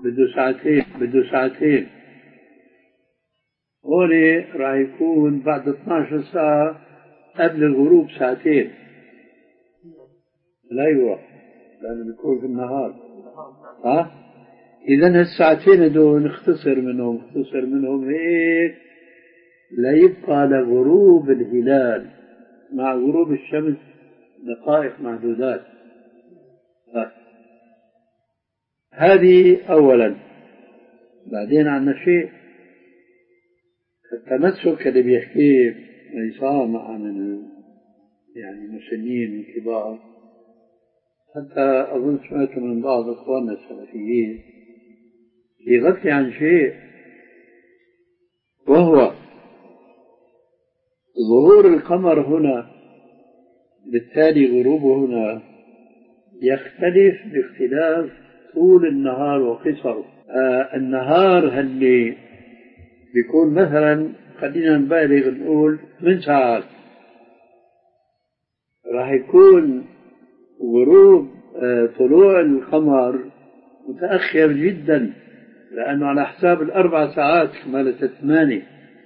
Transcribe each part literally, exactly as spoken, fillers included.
بده ساعتين بده ساعتين هون راح يكون بعد اثناشر ساعة قبل الغروب ساعتين لا يروح لأنه بيكون في النهار. ها إذن الساعتين دول نختصر منهم نختصر منهم هيك لا يبقى لغروب الهلال مع غروب الشمس دقائق معدودات. هذه أولا. بعدين عندنا شيء التمسك اللي بيحكيه عصام عن يعني المسنين الكبار، حتى أظن سمعت من بعض إخواننا السلفيين يغطي عن شيء، وهو ظهور القمر هنا بالتالي غروبه هنا يختلف باختلاف طول النهار وقصره. آه النهار اللي بيكون مثلا خلينا نبالغ نقول من ساعات، راح يكون غروب آه طلوع القمر متأخر جدا، لأنه على حساب الأربع ساعات كمالة ثمانية.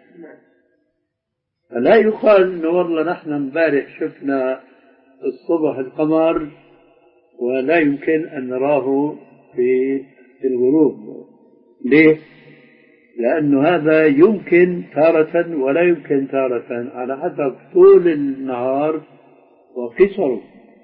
فلا يقال إنه والله نحن امبارح شفنا الصبح القمر ولا يمكن أن نراه في الغروب. ليه؟ لأنه هذا يمكن تارة ولا يمكن تارة على حسب طول النهار وقصره.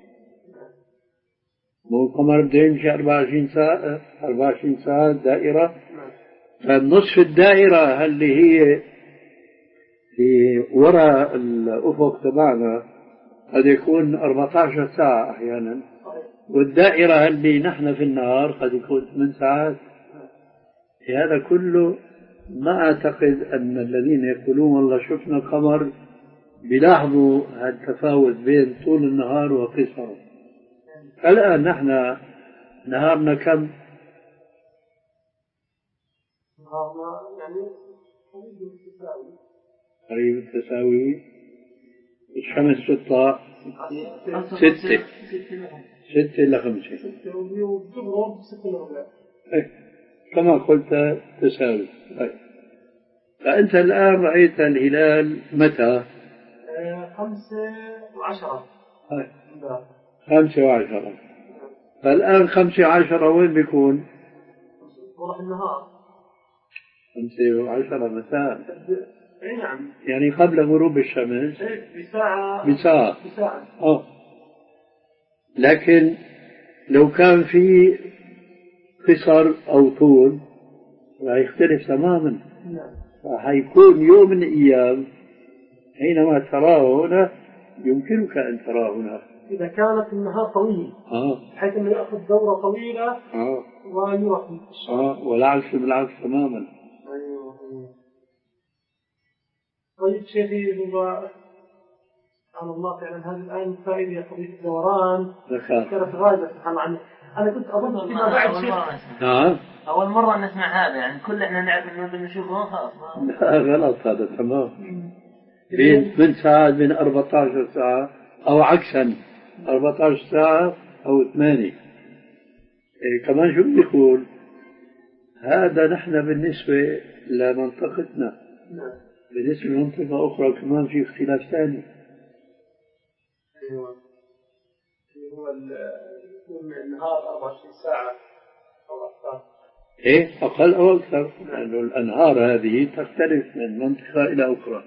مو القمر بده يمشي أربعة وعشرين ساعة أربعة وعشرين ساعة دائرة، فالنصف الدائرة اللي هي في وراء الأفق تبعنا قد يكون أربعة عشر ساعة أحيانا، والدائرة اللي نحن في النهار قد يكون ثمان ساعات. في هذا كله ما أعتقد أن الذين يقولون والله شفنا القمر بيلاحظوا هذا التفاوت بين طول النهار وقصره. الآن نحن نهارنا كم؟ نهارنا يعني قريب التساوي قريب التساوي. الشمس تطلع ستة ستة إلى خمسة ستة وتغرب ستة وربع كما قلت تساوي. فأنت الآن رأيت الهلال متى؟ خمسة وعشرة خمسة وعشرة. فالآن خمسة وعشرة وين بيكون؟ وضح النهار. خمسة وعشرة مساء. اي نعم. يعني قبل غروب الشمس بساعة بساعة بساعة. اه لكن لو كان في قصر أو طول راح يختلف تماما. نعم. راح يكون يوم من الأيام حينما تراه هنا يمكنك أن تراه هنا إذا كانت النهار طويل آه. بحيث أنه يأخذ دورة طويلة آه. ويروح آه. والعكس بالعكس تماما. أيوه. طيب شيخي سبحان الله فعلا هذه الآن فائدة قضية الدوران كانت غايبة سبحان الله. أنا كنت أظن فيما بعد شيء نعم أول مرة نسمع هذا، يعني كل إحنا نعرف إنه بنشوفه خلاص. لا غلط هذا تمام. بين من ساعات بين أربعة عشر ساعة أو عكسا أربعة عشر ساعة أو ثمانية. إيه كمان شو بيقول هذا نحن بالنسبة لمنطقتنا. بالنسبة لمنطقة أخرى كمان في اختلاف ثاني. أيوة. هو يكون النهار أربعة وعشرين ساعة أو أكثر. إيه أقل أو أكثر، لأنه الأنهار هذه تختلف من منطقة إلى أخرى.